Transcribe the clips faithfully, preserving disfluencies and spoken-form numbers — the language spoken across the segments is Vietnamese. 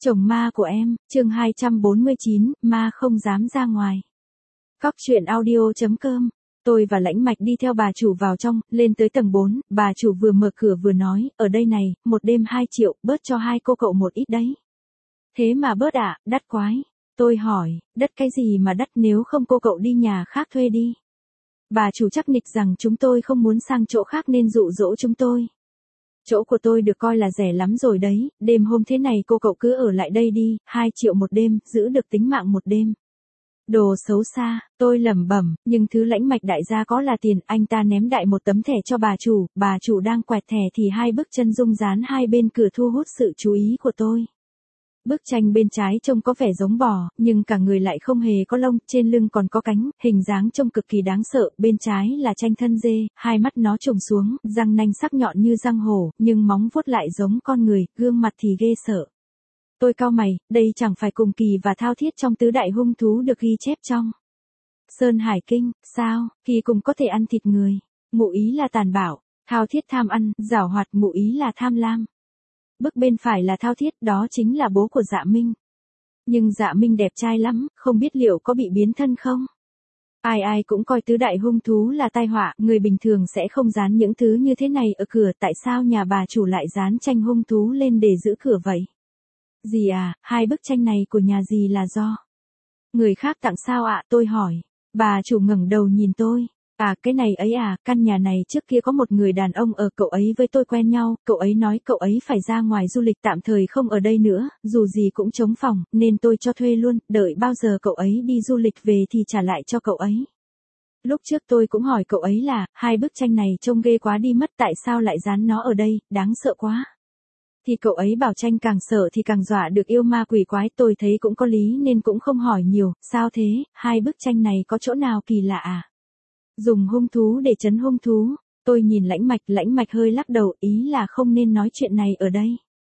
Chồng ma của em, chương hai trăm bốn mươi chín, ma không dám ra ngoài. Cóc truyện audio chấm com. Tôi và Lãnh Mạch đi theo bà chủ vào trong, lên tới tầng bốn, bà chủ vừa mở cửa vừa nói, ở đây này, một đêm hai triệu, bớt cho hai cô cậu một ít đấy. Thế mà bớt à, đắt quái. Tôi hỏi, đắt cái gì mà đắt, nếu không cô cậu đi nhà khác thuê đi. Bà chủ chắc nịch rằng chúng tôi không muốn sang chỗ khác nên dụ dỗ chúng tôi. Chỗ của tôi được coi là rẻ lắm rồi đấy, đêm hôm thế này cô cậu cứ ở lại đây đi, hai triệu một đêm, giữ được tính mạng một đêm. Đồ xấu xa, tôi lẩm bẩm, nhưng thứ Lãnh Mạch đại gia có là tiền, anh ta ném đại một tấm thẻ cho bà chủ, bà chủ đang quẹt thẻ thì hai bức chân dung dán hai bên cửa thu hút sự chú ý của tôi. Bức tranh bên trái trông có vẻ giống bò, nhưng cả người lại không hề có lông, trên lưng còn có cánh, hình dáng trông cực kỳ đáng sợ, bên trái là tranh thân dê, hai mắt nó trùng xuống, răng nanh sắc nhọn như răng hổ, nhưng móng vuốt lại giống con người, gương mặt thì ghê sợ. Tôi cau mày, đây chẳng phải cùng Kỳ và Thao Thiết trong tứ đại hung thú được ghi chép trong Sơn Hải Kinh, sao? Kỳ cùng có thể ăn thịt người, ngụ ý là tàn bạo, Thao Thiết tham ăn, giảo hoạt, ngụ ý là tham lam. Bức bên phải là Thao Thiết, đó chính là bố của Dạ Minh. Nhưng Dạ Minh đẹp trai lắm, không biết liệu có bị biến thân không? Ai ai cũng coi tứ đại hung thú là tai họa, người bình thường sẽ không dán những thứ như thế này ở cửa, tại sao nhà bà chủ lại dán tranh hung thú lên để giữ cửa vậy? Dì à, hai bức tranh này của nhà dì là do người khác tặng sao ạ? Tôi hỏi. Bà chủ ngẩng đầu nhìn tôi. À, cái này ấy à, căn nhà này trước kia có một người đàn ông ở, cậu ấy với tôi quen nhau, cậu ấy nói cậu ấy phải ra ngoài du lịch tạm thời không ở đây nữa, dù gì cũng trống phòng, nên tôi cho thuê luôn, đợi bao giờ cậu ấy đi du lịch về thì trả lại cho cậu ấy. Lúc trước tôi cũng hỏi cậu ấy là, hai bức tranh này trông ghê quá đi mất, tại sao lại dán nó ở đây, đáng sợ quá. Thì cậu ấy bảo tranh càng sợ thì càng dọa được yêu ma quỷ quái, tôi thấy cũng có lý nên cũng không hỏi nhiều, sao thế, hai bức tranh này có chỗ nào kỳ lạ à? Dùng hung thú để trấn hung thú, tôi nhìn Lãnh Mạch, Lãnh Mạch hơi lắc đầu, ý là không nên nói chuyện này ở đây.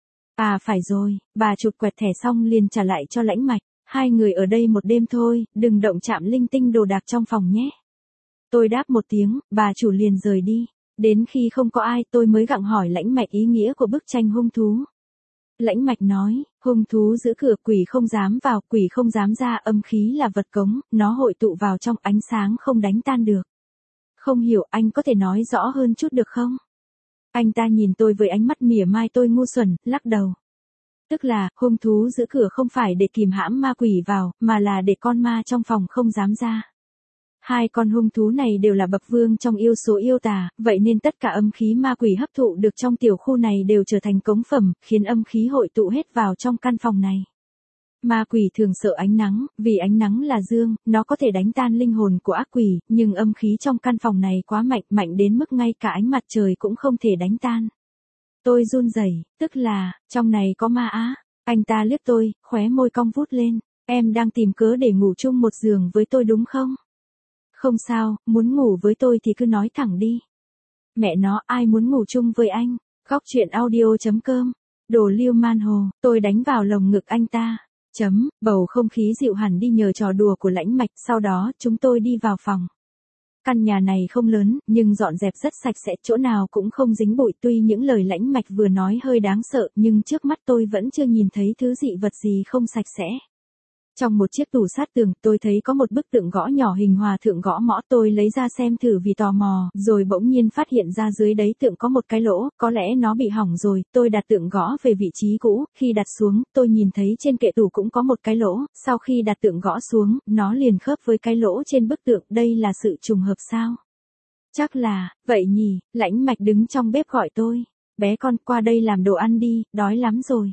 À phải rồi, bà chụp quẹt thẻ xong liền trả lại cho Lãnh Mạch, hai người ở đây một đêm thôi, đừng động chạm linh tinh đồ đạc trong phòng nhé. Tôi đáp một tiếng, bà chủ liền rời đi. Đến khi không có ai tôi mới gặng hỏi Lãnh Mạch ý nghĩa của bức tranh hung thú. Lãnh Mạch nói, hung thú giữ cửa, quỷ không dám vào, quỷ không dám ra, âm khí là vật cống, nó hội tụ vào trong, ánh sáng không đánh tan được. Không hiểu, anh có thể nói rõ hơn chút được không? Anh ta nhìn tôi với ánh mắt mỉa mai, tôi ngu xuẩn, lắc đầu. Tức là, hung thú giữ cửa không phải để kìm hãm ma quỷ vào, mà là để con ma trong phòng không dám ra. Hai con hung thú này đều là bậc vương trong yêu số yêu tà, vậy nên tất cả âm khí ma quỷ hấp thụ được trong tiểu khu này đều trở thành cống phẩm, khiến âm khí hội tụ hết vào trong căn phòng này. Ma quỷ thường sợ ánh nắng, vì ánh nắng là dương, nó có thể đánh tan linh hồn của ác quỷ, nhưng âm khí trong căn phòng này quá mạnh, mạnh đến mức ngay cả ánh mặt trời cũng không thể đánh tan. Tôi run rẩy, tức là, trong này có ma á. Anh ta liếc tôi, khóe môi cong vút lên, em đang tìm cớ để ngủ chung một giường với tôi đúng không? Không sao, muốn ngủ với tôi thì cứ nói thẳng đi. Mẹ nó, ai muốn ngủ chung với anh? Cóc truyện audio chấm com. Đồ lưu man hồ, tôi đánh vào lồng ngực anh ta. Chấm, bầu không khí dịu hẳn đi nhờ trò đùa của Lãnh Mạch, sau đó chúng tôi đi vào phòng. Căn nhà này không lớn, nhưng dọn dẹp rất sạch sẽ, chỗ nào cũng không dính bụi, tuy những lời Lãnh Mạch vừa nói hơi đáng sợ, nhưng trước mắt tôi vẫn chưa nhìn thấy thứ dị vật gì không sạch sẽ. Trong một chiếc tủ sát tường, tôi thấy có một bức tượng gõ nhỏ hình hòa thượng gõ mõ, tôi lấy ra xem thử vì tò mò, rồi bỗng nhiên phát hiện ra dưới đáy tượng có một cái lỗ, có lẽ nó bị hỏng rồi, tôi đặt tượng gõ về vị trí cũ, khi đặt xuống, tôi nhìn thấy trên kệ tủ cũng có một cái lỗ, sau khi đặt tượng gõ xuống, nó liền khớp với cái lỗ trên bức tượng, đây là sự trùng hợp sao? Chắc là, vậy nhỉ, Lãnh Mạch đứng trong bếp gọi tôi, bé con qua đây làm đồ ăn đi, đói lắm rồi.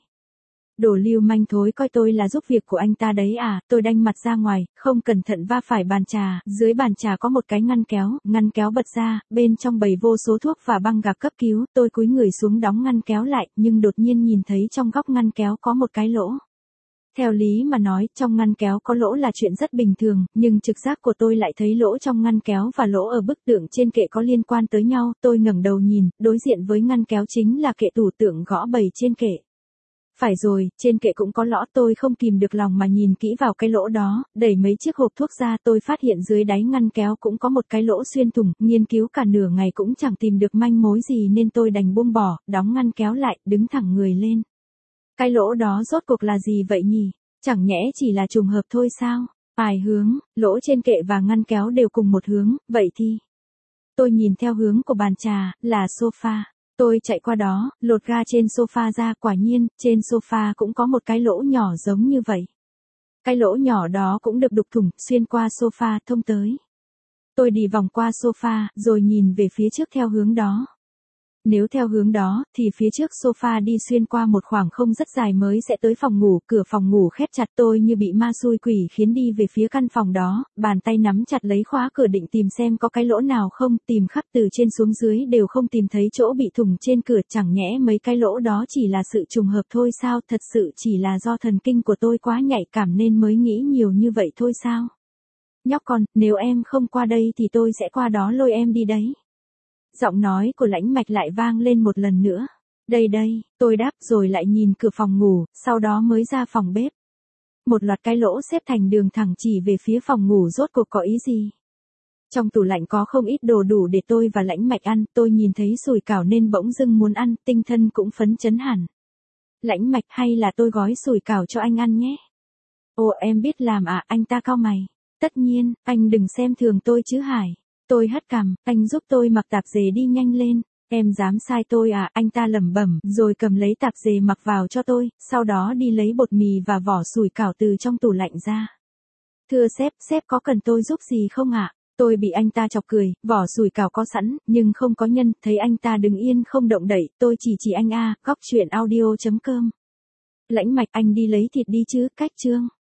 Đồ lưu manh thối coi tôi là giúp việc của anh ta đấy à, tôi đanh mặt ra ngoài, không cẩn thận va phải bàn trà, dưới bàn trà có một cái ngăn kéo, ngăn kéo bật ra, bên trong bày vô số thuốc và băng gạc cấp cứu, tôi cúi người xuống đóng ngăn kéo lại, nhưng đột nhiên nhìn thấy trong góc ngăn kéo có một cái lỗ. Theo lý mà nói, trong ngăn kéo có lỗ là chuyện rất bình thường, nhưng trực giác của tôi lại thấy lỗ trong ngăn kéo và lỗ ở bức tượng trên kệ có liên quan tới nhau, tôi ngẩng đầu nhìn, đối diện với ngăn kéo chính là kệ tủ tượng gõ bày trên kệ. Phải rồi, trên kệ cũng có lõ, tôi không kìm được lòng mà nhìn kỹ vào cái lỗ đó, đẩy mấy chiếc hộp thuốc ra, tôi phát hiện dưới đáy ngăn kéo cũng có một cái lỗ xuyên thủng, nghiên cứu cả nửa ngày cũng chẳng tìm được manh mối gì nên tôi đành buông bỏ, đóng ngăn kéo lại, đứng thẳng người lên. Cái lỗ đó rốt cuộc là gì vậy nhỉ? Chẳng nhẽ chỉ là trùng hợp thôi sao? Ai hướng, lỗ trên kệ và ngăn kéo đều cùng một hướng, vậy thì... Tôi nhìn theo hướng của bàn trà, là sofa. Tôi chạy qua đó, lột ga trên sofa ra, quả nhiên, trên sofa cũng có một cái lỗ nhỏ giống như vậy. Cái lỗ nhỏ đó cũng được đục thủng, xuyên qua sofa, thông tới. Tôi đi vòng qua sofa, rồi nhìn về phía trước theo hướng đó. Nếu theo hướng đó, thì phía trước sofa đi xuyên qua một khoảng không rất dài mới sẽ tới phòng ngủ, cửa phòng ngủ khép chặt, tôi như bị ma xui quỷ khiến đi về phía căn phòng đó, bàn tay nắm chặt lấy khóa cửa định tìm xem có cái lỗ nào không, tìm khắp từ trên xuống dưới đều không tìm thấy chỗ bị thủng trên cửa, chẳng nhẽ mấy cái lỗ đó chỉ là sự trùng hợp thôi sao, thật sự chỉ là do thần kinh của tôi quá nhạy cảm nên mới nghĩ nhiều như vậy thôi sao. Nhóc con, nếu em không qua đây thì tôi sẽ qua đó lôi em đi đấy. Giọng nói của Lãnh Mạch lại vang lên một lần nữa. Đây đây, tôi đáp rồi lại nhìn cửa phòng ngủ, sau đó mới ra phòng bếp. Một loạt cái lỗ xếp thành đường thẳng chỉ về phía phòng ngủ rốt cuộc có ý gì? Trong tủ lạnh có không ít đồ đủ để tôi và Lãnh Mạch ăn, tôi nhìn thấy sủi cảo nên bỗng dưng muốn ăn, tinh thần cũng phấn chấn hẳn. Lãnh Mạch, hay là tôi gói sủi cảo cho anh ăn nhé? Ồ, em biết làm à? Anh ta cau mày. Tất nhiên, anh đừng xem thường tôi chứ Hải. Tôi hất cằm, anh giúp tôi mặc tạp dề đi nhanh lên. Em dám sai tôi à? Anh ta lẩm bẩm, rồi cầm lấy tạp dề mặc vào cho tôi, sau đó đi lấy bột mì và vỏ sủi cảo từ trong tủ lạnh ra. Thưa sếp, sếp có cần tôi giúp gì không ạ? Tôi bị anh ta chọc cười, vỏ sủi cảo có sẵn, nhưng không có nhân, thấy anh ta đứng yên không động đậy, tôi chỉ chỉ anh a, góc truyện audio chấm com. Lãnh Mạch, anh đi lấy thịt đi chứ, cách chương.